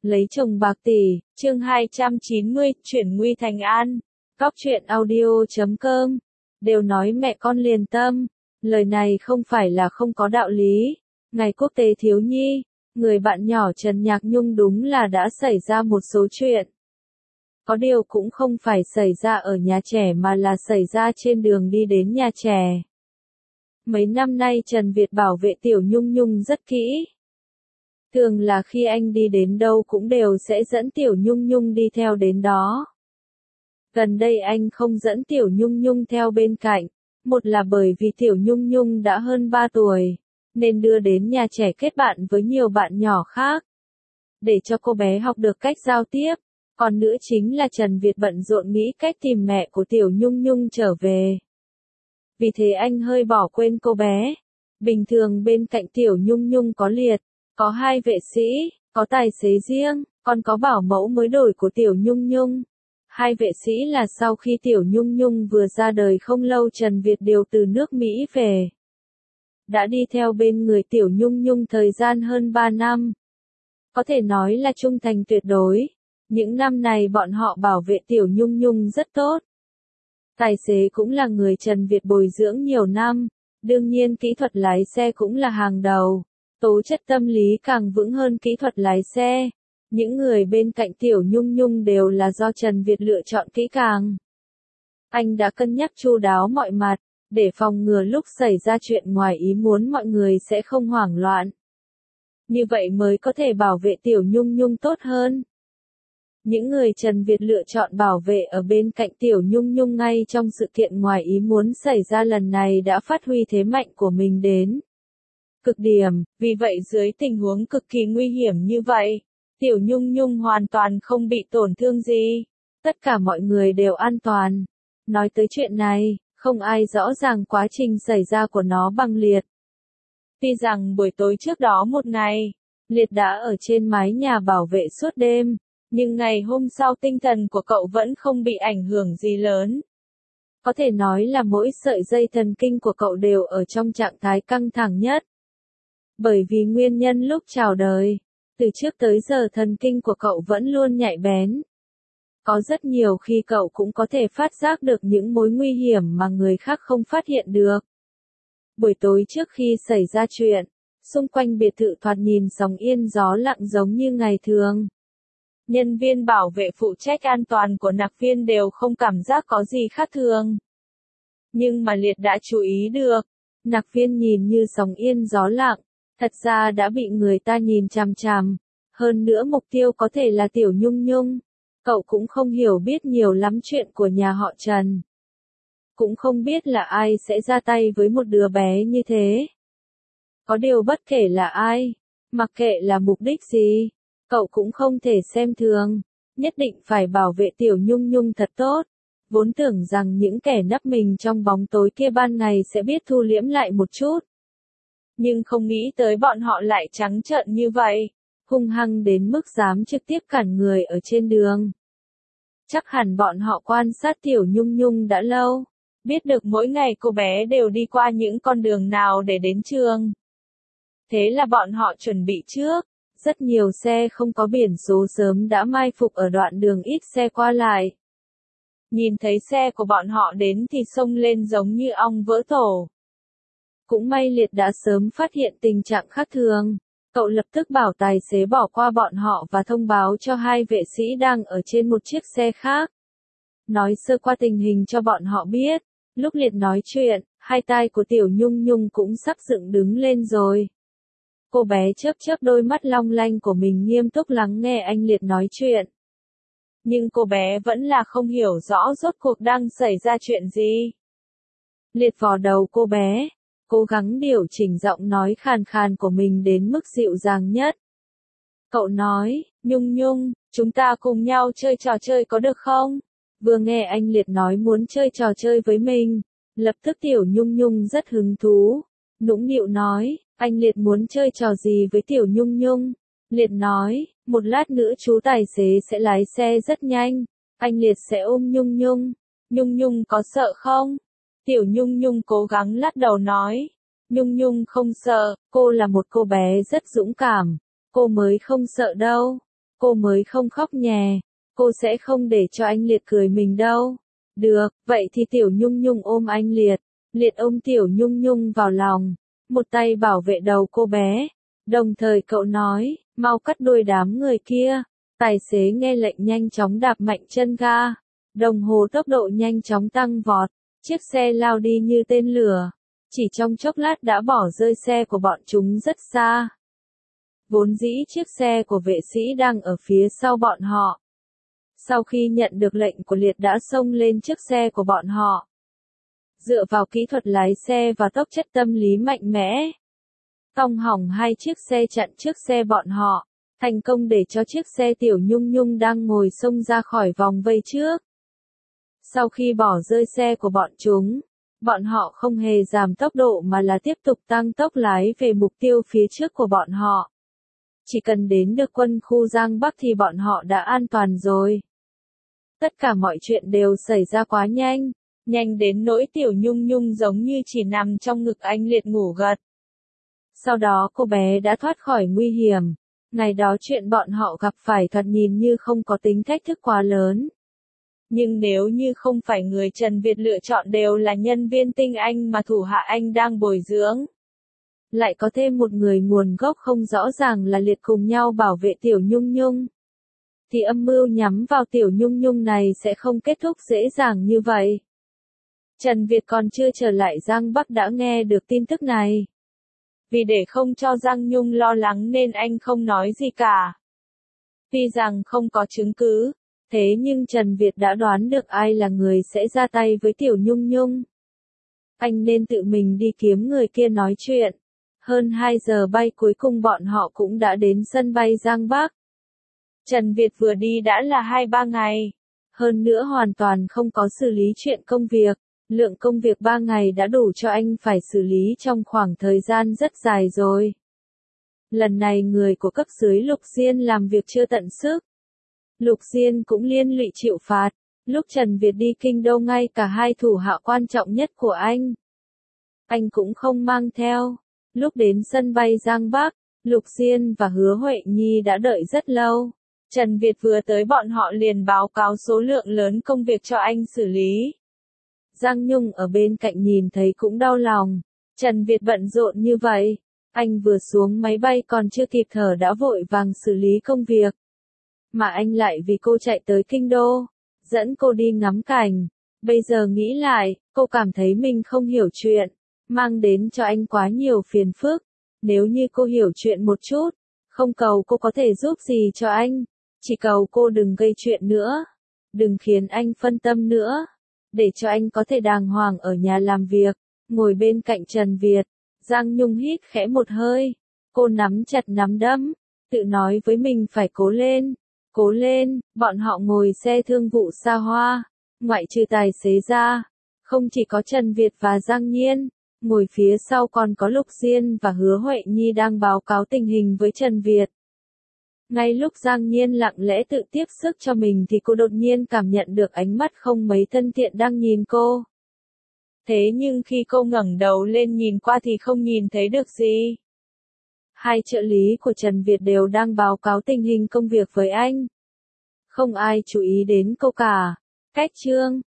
Lấy chồng bạc tỷ, chương 290, chuyển nguy thành an. Góc truyện audio.com. Đều nói mẹ con liền tâm. Lời này không phải là không có đạo lý. Ngày quốc tế thiếu nhi, người bạn nhỏ Trần Nhạc Nhung đúng là đã xảy ra một số chuyện. Có điều cũng không phải xảy ra ở nhà trẻ mà là xảy ra trên đường đi đến nhà trẻ. Mấy năm nay Trần Việt bảo vệ Tiểu Nhung Nhung rất kỹ. Thường là khi anh đi đến đâu cũng đều sẽ dẫn Tiểu Nhung Nhung đi theo đến đó. Gần đây anh không dẫn Tiểu Nhung Nhung theo bên cạnh, một là bởi vì Tiểu Nhung Nhung đã hơn 3 tuổi, nên đưa đến nhà trẻ kết bạn với nhiều bạn nhỏ khác, để cho cô bé học được cách giao tiếp. Còn nữa chính là Trần Việt bận rộn nghĩ cách tìm mẹ của Tiểu Nhung Nhung trở về. Vì thế anh hơi bỏ quên cô bé. Bình thường bên cạnh Tiểu Nhung Nhung có Liệt, có 2 vệ sĩ, có tài xế riêng, còn có bảo mẫu mới đổi của Tiểu Nhung Nhung. 2 vệ sĩ là sau khi Tiểu Nhung Nhung vừa ra đời không lâu Trần Việt điều từ nước Mỹ về. Đã đi theo bên người Tiểu Nhung Nhung thời gian hơn 3 năm. Có thể nói là trung thành tuyệt đối. Những năm này bọn họ bảo vệ Tiểu Nhung Nhung rất tốt. Tài xế cũng là người Trần Việt bồi dưỡng nhiều năm, đương nhiên kỹ thuật lái xe cũng là hàng đầu, tố chất tâm lý càng vững hơn kỹ thuật lái xe. Những người bên cạnh Tiểu Nhung Nhung đều là do Trần Việt lựa chọn kỹ càng. Anh đã cân nhắc chu đáo mọi mặt, để phòng ngừa lúc xảy ra chuyện ngoài ý muốn mọi người sẽ không hoảng loạn. Như vậy mới có thể bảo vệ Tiểu Nhung Nhung tốt hơn. Những người Trần Việt lựa chọn bảo vệ ở bên cạnh Tiểu Nhung Nhung ngay trong sự kiện ngoài ý muốn xảy ra lần này đã phát huy thế mạnh của mình đến cực điểm, vì vậy dưới tình huống cực kỳ nguy hiểm như vậy, Tiểu Nhung Nhung hoàn toàn không bị tổn thương gì. Tất cả mọi người đều an toàn. Nói tới chuyện này, không ai rõ ràng quá trình xảy ra của nó bằng Liệt. Tuy rằng buổi tối trước đó một ngày, Liệt đã ở trên mái nhà bảo vệ suốt đêm. Nhưng ngày hôm sau tinh thần của cậu vẫn không bị ảnh hưởng gì lớn. Có thể nói là mỗi sợi dây thần kinh của cậu đều ở trong trạng thái căng thẳng nhất. Bởi vì nguyên nhân lúc chào đời, từ trước tới giờ thần kinh của cậu vẫn luôn nhạy bén. Có rất nhiều khi cậu cũng có thể phát giác được những mối nguy hiểm mà người khác không phát hiện được. Buổi tối trước khi xảy ra chuyện, xung quanh biệt thự thoạt nhìn sóng yên gió lặng giống như ngày thường. Nhân viên bảo vệ phụ trách an toàn của Nạc Viên đều không cảm giác có gì khác thường. Nhưng mà Liệt đã chú ý được, Nạc Viên nhìn như sóng yên gió lặng, thật ra đã bị người ta nhìn chằm chằm. Hơn nữa mục tiêu có thể là Tiểu Nhung Nhung. Cậu cũng không hiểu biết nhiều lắm chuyện của nhà họ Trần. Cũng không biết là ai sẽ ra tay với một đứa bé như thế. Có điều bất kể là ai, mặc kệ là mục đích gì, cậu cũng không thể xem thường, nhất định phải bảo vệ Tiểu Nhung Nhung thật tốt. Vốn tưởng rằng những kẻ nấp mình trong bóng tối kia ban ngày sẽ biết thu liễm lại một chút. Nhưng không nghĩ tới bọn họ lại trắng trợn như vậy, hung hăng đến mức dám trực tiếp cản người ở trên đường. Chắc hẳn bọn họ quan sát Tiểu Nhung Nhung đã lâu, biết được mỗi ngày cô bé đều đi qua những con đường nào để đến trường. Thế là bọn họ chuẩn bị trước. Rất nhiều xe không có biển số sớm đã mai phục ở đoạn đường ít xe qua lại. Nhìn thấy xe của bọn họ đến thì xông lên giống như ong vỡ tổ. Cũng may Liệt đã sớm phát hiện tình trạng khác thường. Cậu lập tức bảo tài xế bỏ qua bọn họ và thông báo cho 2 vệ sĩ đang ở trên một chiếc xe khác. Nói sơ qua tình hình cho bọn họ biết. Lúc Liệt nói chuyện, 2 tai của Tiểu Nhung Nhung cũng sắp dựng đứng lên rồi. Cô bé chớp chớp đôi mắt long lanh của mình nghiêm túc lắng nghe anh Liệt nói chuyện. Nhưng cô bé vẫn là không hiểu rõ rốt cuộc đang xảy ra chuyện gì. Liệt vò đầu cô bé, cố gắng điều chỉnh giọng nói khàn khàn của mình đến mức dịu dàng nhất. Cậu nói, Nhung Nhung, chúng ta cùng nhau chơi trò chơi có được không? Vừa nghe anh Liệt nói muốn chơi trò chơi với mình, lập tức Tiểu Nhung Nhung rất hứng thú, nũng nịu nói. Anh Liệt muốn chơi trò gì với Tiểu Nhung Nhung? Liệt nói, một lát nữa chú tài xế sẽ lái xe rất nhanh. Anh Liệt sẽ ôm Nhung Nhung. Nhung Nhung có sợ không? Tiểu Nhung Nhung cố gắng lắc đầu nói. Nhung Nhung không sợ, cô là một cô bé rất dũng cảm. Cô mới không sợ đâu. Cô mới không khóc nhè, cô sẽ không để cho anh Liệt cười mình đâu. Được, vậy thì Tiểu Nhung Nhung ôm anh Liệt, Liệt ôm Tiểu Nhung Nhung vào lòng, một tay bảo vệ đầu cô bé, đồng thời cậu nói, mau cắt đuôi đám người kia. Tài xế nghe lệnh nhanh chóng đạp mạnh chân ga, đồng hồ tốc độ nhanh chóng tăng vọt, chiếc xe lao đi như tên lửa, chỉ trong chốc lát đã bỏ rơi xe của bọn chúng rất xa. Vốn dĩ chiếc xe của vệ sĩ đang ở phía sau bọn họ. Sau khi nhận được lệnh của Liệt đã xông lên chiếc xe của bọn họ. Dựa vào kỹ thuật lái xe và tốc chất tâm lý mạnh mẽ, cong hỏng hai chiếc xe chặn trước xe bọn họ, thành công để cho chiếc xe Tiểu Nhung Nhung đang ngồi xông ra khỏi vòng vây trước. Sau khi bỏ rơi xe của bọn họ không hề giảm tốc độ mà là tiếp tục tăng tốc lái về mục tiêu phía trước của bọn họ. Chỉ cần đến được quân khu Giang Bắc thì bọn họ đã an toàn rồi. Tất cả mọi chuyện đều xảy ra quá nhanh, nhanh đến nỗi Tiểu Nhung Nhung giống như chỉ nằm trong ngực anh Liệt ngủ gật. Sau đó cô bé đã thoát khỏi nguy hiểm. Ngày đó chuyện bọn họ gặp phải thoạt nhìn như không có tính thách thức quá lớn. Nhưng nếu như không phải người Trần Việt lựa chọn đều là nhân viên tinh anh mà thủ hạ anh đang bồi dưỡng, lại có thêm một người nguồn gốc không rõ ràng là Liệt cùng nhau bảo vệ Tiểu Nhung Nhung, thì âm mưu nhắm vào Tiểu Nhung Nhung này sẽ không kết thúc dễ dàng như vậy. Trần Việt còn chưa trở lại Giang Bắc đã nghe được tin tức này. Vì để không cho Giang Nhung lo lắng nên anh không nói gì cả. Tuy rằng không có chứng cứ, thế nhưng Trần Việt đã đoán được ai là người sẽ ra tay với Tiểu Nhung Nhung. Anh nên tự mình đi kiếm người kia nói chuyện. Hơn 2 giờ bay cuối cùng bọn họ cũng đã đến sân bay Giang Bắc. Trần Việt vừa đi đã là 2-3 ngày. Hơn nữa hoàn toàn không có xử lý chuyện công việc. Lượng công việc 3 ngày đã đủ cho anh phải xử lý trong khoảng thời gian rất dài rồi. Lần này người của cấp dưới Lục Diên làm việc chưa tận sức. Lục Diên cũng liên lụy chịu phạt. Lúc Trần Việt đi kinh đô ngay cả hai thủ hạ quan trọng nhất của anh cũng không mang theo. Lúc đến sân bay Giang Bắc, Lục Diên và Hứa Huệ Nhi đã đợi rất lâu. Trần Việt vừa tới bọn họ liền báo cáo số lượng lớn công việc cho anh xử lý. Giang Nhung ở bên cạnh nhìn thấy cũng đau lòng. Trần Việt bận rộn như vậy, anh vừa xuống máy bay còn chưa kịp thở đã vội vàng xử lý công việc. Mà anh lại vì cô chạy tới kinh đô, dẫn cô đi ngắm cảnh. Bây giờ nghĩ lại, cô cảm thấy mình không hiểu chuyện, mang đến cho anh quá nhiều phiền phức. Nếu như cô hiểu chuyện một chút, không cầu cô có thể giúp gì cho anh, chỉ cầu cô đừng gây chuyện nữa, đừng khiến anh phân tâm nữa, để cho anh có thể đàng hoàng ở nhà làm việc. Ngồi bên cạnh Trần Việt, Giang Nhung hít khẽ một hơi, cô nắm chặt nắm đấm, tự nói với mình phải cố lên, bọn họ ngồi xe thương vụ xa hoa, ngoại trừ tài xế ra, không chỉ có Trần Việt và Giang Nhiên, ngồi phía sau còn có Lục Diên và Hứa Huệ Nhi đang báo cáo tình hình với Trần Việt. Ngay lúc Giang Nhiên lặng lẽ tự tiếp sức cho mình thì cô đột nhiên cảm nhận được ánh mắt không mấy thân thiện đang nhìn cô. Thế nhưng khi cô ngẩng đầu lên nhìn qua thì không nhìn thấy được gì. Hai trợ lý của Trần Việt đều đang báo cáo tình hình công việc với anh. Không ai chú ý đến cô cả. Cách chương